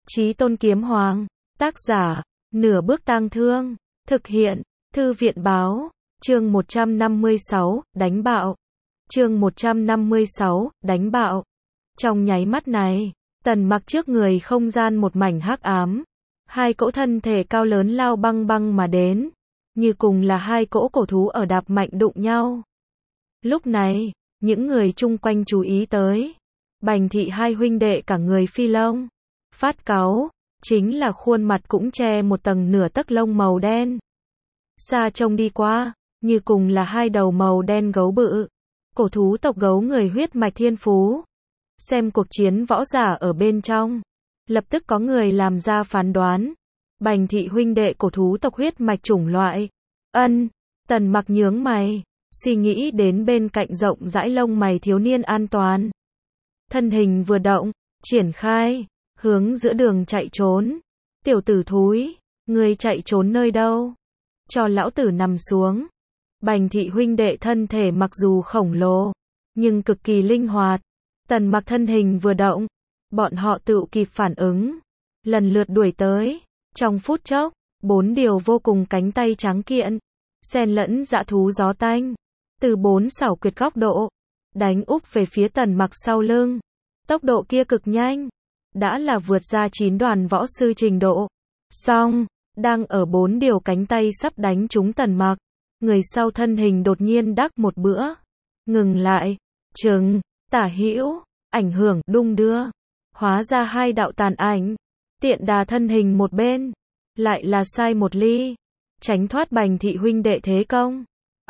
Chí Tôn Kiếm Hoàng, tác giả, Nửa Bước Tang Thương, thực hiện, Thư viện báo, chương 156, đánh bạo. Chương 156, đánh bạo. Trong nháy mắt này, Tần Mặc trước người không gian một mảnh hắc ám, hai cỗ thân thể cao lớn lao băng băng mà đến, như cùng là hai cỗ cổ thú ở đạp mạnh đụng nhau. Lúc này, những người chung quanh chú ý tới, Bành thị hai huynh đệ cả người phi lông, phát cáu, chính là khuôn mặt cũng che một tầng nửa tấc lông màu đen. Xa trông đi qua, như cùng là hai đầu màu đen gấu bự, cổ thú tộc gấu người huyết mạch thiên phú. Xem cuộc chiến võ giả ở bên trong, lập tức có người làm ra phán đoán, Bành thị huynh đệ cổ thú tộc huyết mạch chủng loại. Tần Mặc nhướng mày, suy nghĩ đến bên cạnh rộng rãi lông mày thiếu niên an toàn. Thân hình vừa động, triển khai, hướng giữa đường chạy trốn. Tiểu tử thúi, ngươi chạy trốn nơi đâu? Cho lão tử nằm xuống. Bành thị huynh đệ thân thể mặc dù khổng lồ, nhưng cực kỳ linh hoạt. Tần Mặc thân hình vừa động, bọn họ tự kịp phản ứng, lần lượt đuổi tới. Trong phút chốc, bốn điều vô cùng cánh tay trắng kiện, xen lẫn dã thú gió tanh, từ bốn xảo quyệt góc độ, đánh úp về phía Tần Mặc sau lưng. Tốc độ kia cực nhanh, đã là vượt ra 9 đoàn võ sư trình độ. Song, đang ở bốn điều cánh tay sắp đánh trúng Tần Mặc, người sau thân hình đột nhiên đắc một bữa, ngừng lại, chừng, tả hữu, ảnh hưởng, đung đưa, hóa ra hai đạo tàn ảnh, tiện đà thân hình một bên, lại là sai một ly, tránh thoát Bành thị huynh đệ thế công.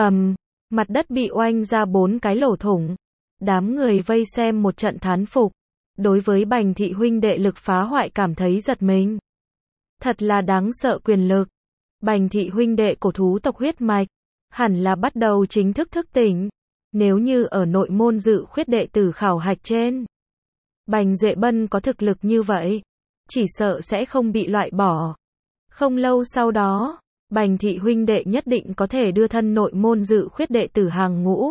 Mặt đất bị oanh ra 4 cái lỗ thủng. Đám người vây xem một trận thán phục, đối với Bành thị huynh đệ lực phá hoại cảm thấy giật mình. Thật là đáng sợ quyền lực. Bành thị huynh đệ cổ thú tộc huyết mạch, hẳn là bắt đầu chính thức thức tỉnh. Nếu như ở nội môn dự khuyết đệ tử khảo hạch trên, Bành Duệ Bân có thực lực như vậy, chỉ sợ sẽ không bị loại bỏ. Không lâu sau đó, Bành thị huynh đệ nhất định có thể đưa thân nội môn dự khuyết đệ tử hàng ngũ,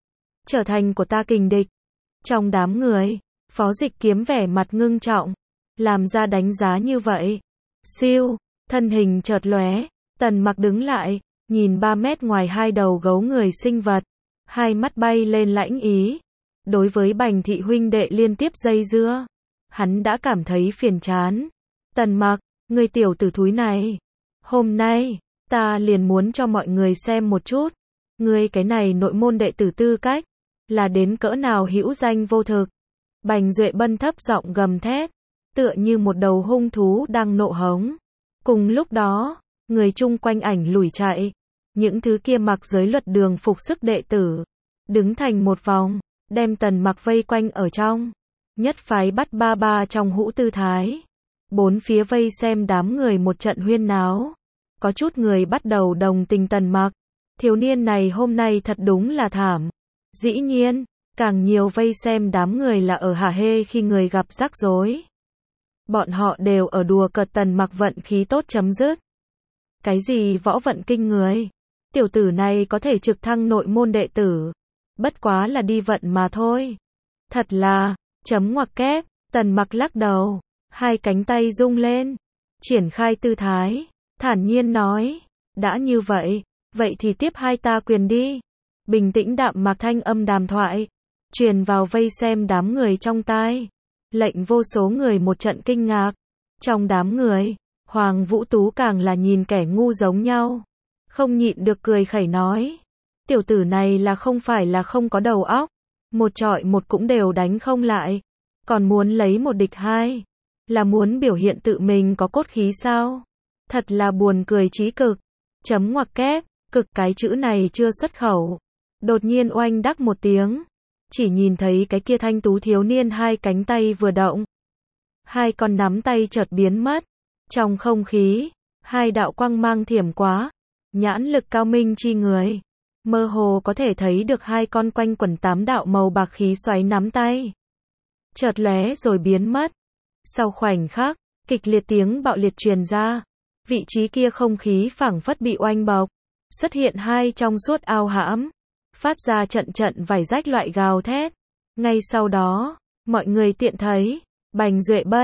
trở thành của ta kình địch. Trong đám người, Phó Dịch Kiếm vẻ mặt ngưng trọng, làm ra đánh giá như vậy. Siêu, thân hình chợt lóe, Tần Mặc đứng lại, nhìn 3 mét ngoài hai đầu gấu người sinh vật, hai mắt bay lên lãnh ý. Đối với Bành thị huynh đệ liên tiếp dây dưa, hắn đã cảm thấy phiền chán. Tần Mặc, ngươi tiểu tử thúi này, hôm nay, ta liền muốn cho mọi người xem một chút, ngươi cái này nội môn đệ tử tư cách, là đến cỡ nào hữu danh vô thực. Bành Duệ Bân thấp giọng gầm thét, tựa như một đầu hung thú đang nộ hống. Cùng lúc đó, người chung quanh ảnh lùi chạy, những thứ kia mặc giới luật đường phục sức đệ tử, đứng thành một vòng, đem Tần Mặc vây quanh ở trong. Nhất phái bắt ba ba trong hũ tư thái. Bốn phía vây xem đám người một trận huyên náo. Có chút người bắt đầu đồng tình Tần Mặc. Thiếu niên này hôm nay thật đúng là thảm. Dĩ nhiên, càng nhiều vây xem đám người là ở hả hê khi người gặp rắc rối. Bọn họ đều ở đùa cợt Tần Mặc vận khí tốt chấm dứt. Cái gì võ vận kinh người? Tiểu tử này có thể trực thăng nội môn đệ tử. Bất quá là đi vận mà thôi. Thật là, chấm ngoặc kép, Tần Mặc lắc đầu, hai cánh tay rung lên, triển khai tư thái, thản nhiên nói, đã như vậy, vậy thì tiếp hai ta quyền đi. Bình tĩnh đạm mạc thanh âm đàm thoại, truyền vào vây xem đám người trong tai, lệnh vô số người một trận kinh ngạc. Trong đám người, Hoàng Vũ Tú càng là nhìn kẻ ngu giống nhau, không nhịn được cười khẩy nói, tiểu tử này là không phải là không có đầu óc, một trọi một cũng đều đánh không lại, còn muốn lấy một địch hai, là muốn biểu hiện tự mình có cốt khí sao? Thật là buồn cười chí cực. Chấm ngoặc kép, cực cái chữ này chưa xuất khẩu, đột nhiên oanh đắc một tiếng, chỉ nhìn thấy cái kia thanh tú thiếu niên hai cánh tay vừa động, hai con nắm tay chợt biến mất. Trong không khí, hai đạo quang mang thiểm quá, nhãn lực cao minh chi người, mơ hồ có thể thấy được hai con quanh quẩn 8 đạo màu bạc khí xoáy nắm tay, chợt lóe rồi biến mất. Sau khoảnh khắc, kịch liệt tiếng bạo liệt truyền ra, vị trí kia không khí phảng phất bị oanh bộc, xuất hiện hai trong suốt ao hãm, phát ra trận trận vải rách loại gào thét. Ngay sau đó, mọi người tiện thấy, Bành Duệ Bân,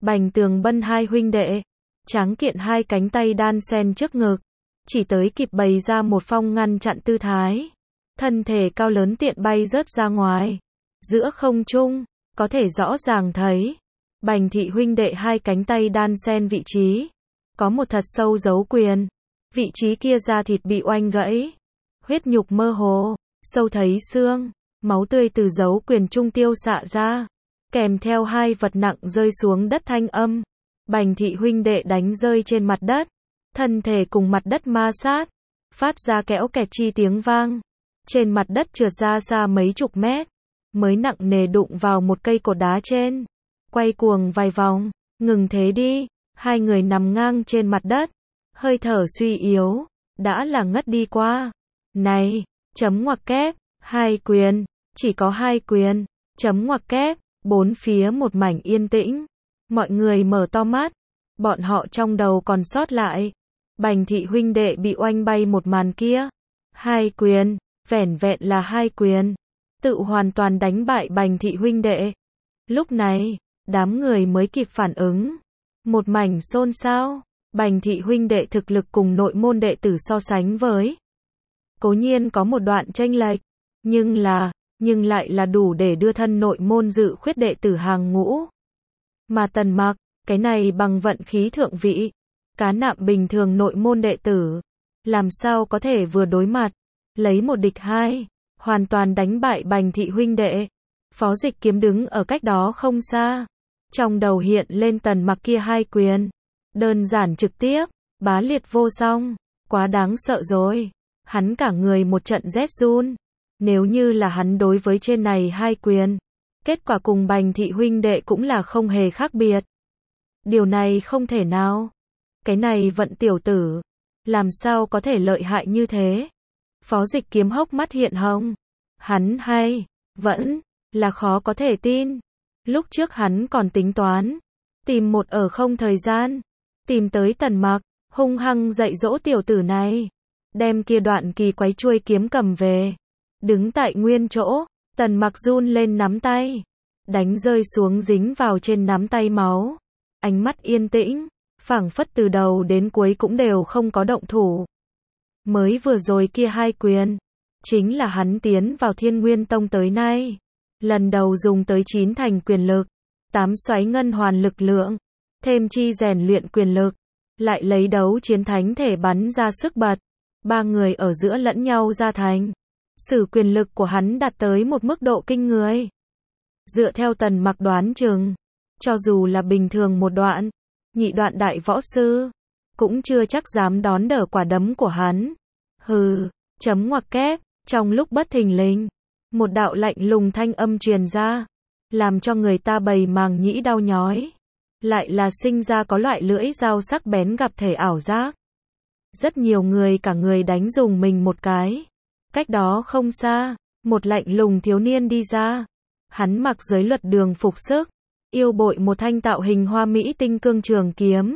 Bành Tường Bân hai huynh đệ, tráng kiện hai cánh tay đan xen trước ngực, chỉ tới kịp bày ra một phong ngăn chặn tư thái. Thân thể cao lớn tiện bay rớt ra ngoài. Giữa không trung, có thể rõ ràng thấy, Bành thị huynh đệ hai cánh tay đan xen vị trí, có một thật sâu dấu quyền. Vị trí kia da thịt bị oanh gãy, huyết nhục mơ hồ, sâu thấy xương, máu tươi từ dấu quyền trung tiêu xạ ra, kèm theo hai vật nặng rơi xuống đất thanh âm. Bành thị huynh đệ đánh rơi trên mặt đất, thân thể cùng mặt đất ma sát, phát ra kẽo kẹt chi tiếng vang. Trên mặt đất trượt ra xa mấy chục mét, mới nặng nề đụng vào một cây cột đá trên. Quay cuồng vài vòng, ngừng thế đi, hai người nằm ngang trên mặt đất, hơi thở suy yếu, đã là ngất đi qua. Này, chấm ngoặc kép, hai quyền, chỉ có hai quyền, chấm ngoặc kép, bốn phía một mảnh yên tĩnh. Mọi người mở to mắt, bọn họ trong đầu còn sót lại. Bành thị huynh đệ bị oanh bay một màn kia. Hai quyền, vẻn vẹn là hai quyền, tự hoàn toàn đánh bại Bành thị huynh đệ. Lúc này, đám người mới kịp phản ứng. Một mảnh xôn xao, Bành thị huynh đệ thực lực cùng nội môn đệ tử so sánh với. Cố nhiên có một đoạn chênh lệch, nhưng lại là đủ để đưa thân nội môn dự khuyết đệ tử hàng ngũ. Mà Tần Mặc, cái này bằng vận khí thượng vị, cá nạm bình thường nội môn đệ tử, làm sao có thể vừa đối mặt, lấy một địch hai, hoàn toàn đánh bại Bành thị huynh đệ. Phó Dịch Kiếm đứng ở cách đó không xa, trong đầu hiện lên Tần Mặc kia hai quyền, đơn giản trực tiếp, bá liệt vô song, quá đáng sợ rồi. Hắn cả người một trận rét run. Nếu như là hắn đối với trên này hai quyền, kết quả cùng Bành thị huynh đệ cũng là không hề khác biệt. Điều này không thể nào. Cái này vận tiểu tử, làm sao có thể lợi hại như thế? Phó Dịch Kiếm hốc mắt hiện hồng. Hắn hay, vẫn là khó có thể tin. Lúc trước hắn còn tính toán, tìm một ở không thời gian, tìm tới Tần Mặc, hung hăng dạy dỗ tiểu tử này, đem kia đoạn kỳ quái chuôi kiếm cầm về. Đứng tại nguyên chỗ, Tần Mặc run lên nắm tay, đánh rơi xuống dính vào trên nắm tay máu. Ánh mắt yên tĩnh, phảng phất từ đầu đến cuối cũng đều không có động thủ. Mới vừa rồi kia hai quyền, chính là hắn tiến vào Thiên Nguyên Tông tới nay, lần đầu dùng tới 9 thành quyền lực, 8 xoáy ngân hoàn lực lượng, thêm chi rèn luyện quyền lực, lại lấy đấu chiến thánh thể bắn ra sức bật. Ba người ở giữa lẫn nhau ra thành. Sử quyền lực của hắn đạt tới một mức độ kinh người. Dựa theo Tần Mặc đoán chừng, cho dù là bình thường một đoạn, nhị đoạn đại võ sư, cũng chưa chắc dám đón đỡ quả đấm của hắn. Hừ, chấm ngoặc kép, trong lúc bất thình lình, một đạo lạnh lùng thanh âm truyền ra, làm cho người ta bầy màng nhĩ đau nhói. Lại là sinh ra có loại lưỡi dao sắc bén gặp thể ảo giác. Rất nhiều người cả người đánh dùng mình một cái. Cách đó không xa, một lạnh lùng thiếu niên đi ra. Hắn mặc giới luật đường phục sức, yêu bội một thanh tạo hình hoa mỹ tinh cương trường kiếm.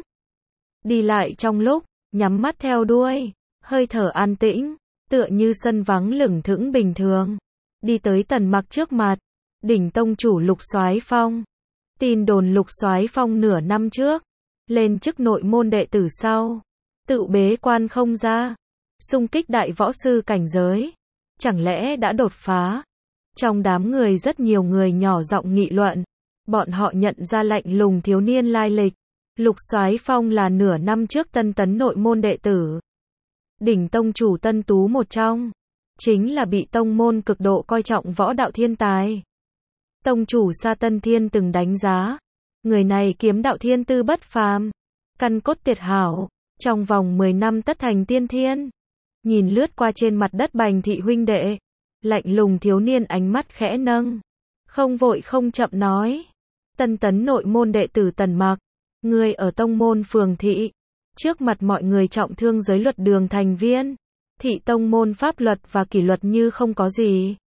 Đi lại trong lúc, nhắm mắt theo đuôi, hơi thở an tĩnh, tựa như sân vắng lửng thững bình thường. Đi tới Tần Mặc trước mặt, đỉnh tông chủ Lục Soái Phong. Tin đồn Lục Soái Phong nửa năm trước, lên chức nội môn đệ tử sau, tự bế quan không ra, xung kích đại võ sư cảnh giới, chẳng lẽ đã đột phá? Trong đám người rất nhiều người nhỏ giọng nghị luận, bọn họ nhận ra lạnh lùng thiếu niên lai lịch. Lục Soái Phong là nửa năm trước tân tấn nội môn đệ tử, đỉnh tông chủ Tân Tú một trong, chính là bị tông môn cực độ coi trọng võ đạo thiên tài. Tông chủ Sa Tân Thiên từng đánh giá, người này kiếm đạo thiên tư bất phàm, căn cốt tuyệt hảo, trong vòng 10 năm tất thành tiên thiên. Nhìn lướt qua trên mặt đất Bành thị huynh đệ, lạnh lùng thiếu niên ánh mắt khẽ nâng, không vội không chậm nói: tân tấn nội môn đệ tử Tần Mặc, ngươi ở tông môn phường thị, trước mặt mọi người trọng thương giới luật đường thành viên, thị tông môn pháp luật và kỷ luật như không có gì.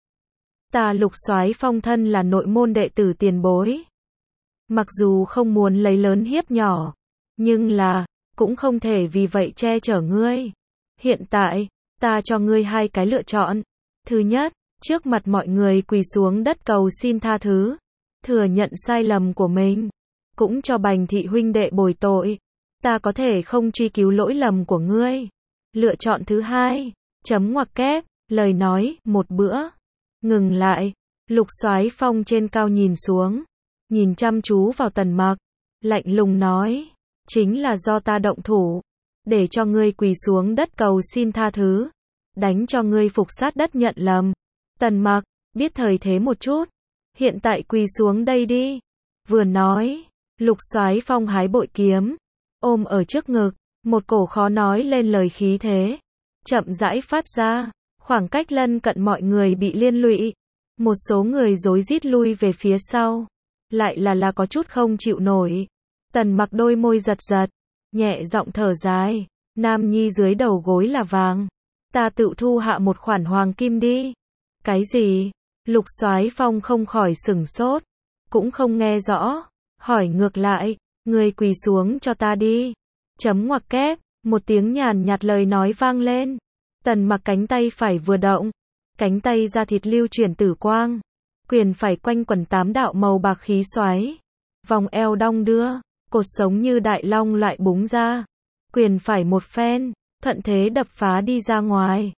Ta Lục Soái Phong thân là nội môn đệ tử tiền bối, mặc dù không muốn lấy lớn hiếp nhỏ, nhưng là cũng không thể vì vậy che chở ngươi. Hiện tại, ta cho ngươi hai cái lựa chọn. Thứ nhất, trước mặt mọi người quỳ xuống đất cầu xin tha thứ, thừa nhận sai lầm của mình. cũng cho Bành thị huynh đệ bồi tội. Ta có thể không truy cứu lỗi lầm của ngươi. Lựa chọn thứ hai. Chấm ngoặc kép, lời nói, một bữa. Ngừng lại. Lục Soái Phong trên cao nhìn xuống. Nhìn chăm chú vào Tần Mặc. Lạnh lùng nói. Chính là do ta động thủ. Để cho ngươi quỳ xuống đất cầu xin tha thứ. Đánh cho ngươi phục sát đất nhận lầm. Tần Mặc, biết thời thế một chút. Hiện tại quỳ xuống đây đi. Vừa nói. Lục Soái Phong hái bội kiếm. Ôm ở trước ngực. Một cổ khó nói lên lời khí thế. Chậm rãi phát ra. Khoảng cách lân cận mọi người bị liên lụy. Một số người rối rít lui về phía sau. Lại là có chút không chịu nổi. Tần Mặc đôi môi giật giật. Nhẹ giọng thở dài. Nam nhi dưới đầu gối là vàng. Ta tự thu hạ một khoản hoàng kim đi. Cái gì? Lục Soái Phong không khỏi sửng sốt. Cũng không nghe rõ. Hỏi ngược lại. Ngươi quỳ xuống cho ta đi. Chấm ngoặc kép. Một tiếng nhàn nhạt lời nói vang lên. Tần Mặc cánh tay phải vừa động. Cánh tay da thịt lưu chuyển tử quang. Quyền phải quanh quẩn 8 đạo màu bạc khí xoáy. Vòng eo đong đưa. Cột sống như đại long lại búng ra. Quyền phải một phen. Thuận thế đập phá đi ra ngoài.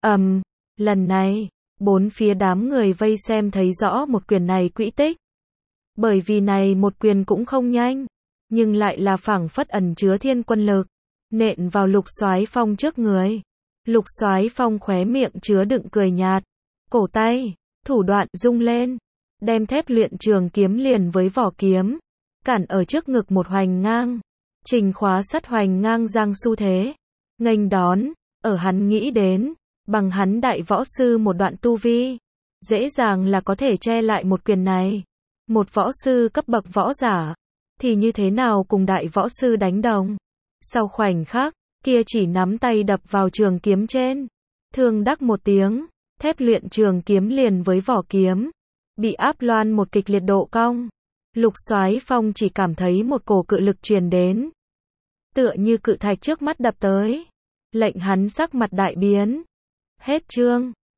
Lần này. Bốn phía đám người vây xem thấy rõ một quyền này quỹ tích. Bởi vì này một quyền cũng không nhanh. Nhưng lại là phảng phất ẩn chứa thiên quân lực. Nện vào Lục Soái Phong trước người. Lục Soái Phong khóe miệng chứa đựng cười nhạt. Cổ tay, thủ đoạn rung lên. Đem thép luyện trường kiếm liền với vỏ kiếm. Cản ở trước ngực một hoành ngang. Trình khóa sắt hoành ngang giang xu thế. Nghênh đón, ở hắn nghĩ đến. Bằng hắn đại võ sư một đoạn tu vi. Dễ dàng là có thể che lại một quyền này. Một võ sư cấp bậc võ giả. Thì như thế nào cùng đại võ sư đánh đồng. Sau khoảnh khắc, kia chỉ nắm tay đập vào trường kiếm trên. Thương đắc một tiếng, thép luyện trường kiếm liền với vỏ kiếm. Bị áp loan một kịch liệt độ cong. Lục Soái Phong chỉ cảm thấy một cổ cự lực truyền đến. Tựa như cự thạch trước mắt đập tới. Lệnh hắn sắc mặt đại biến. Hết chương.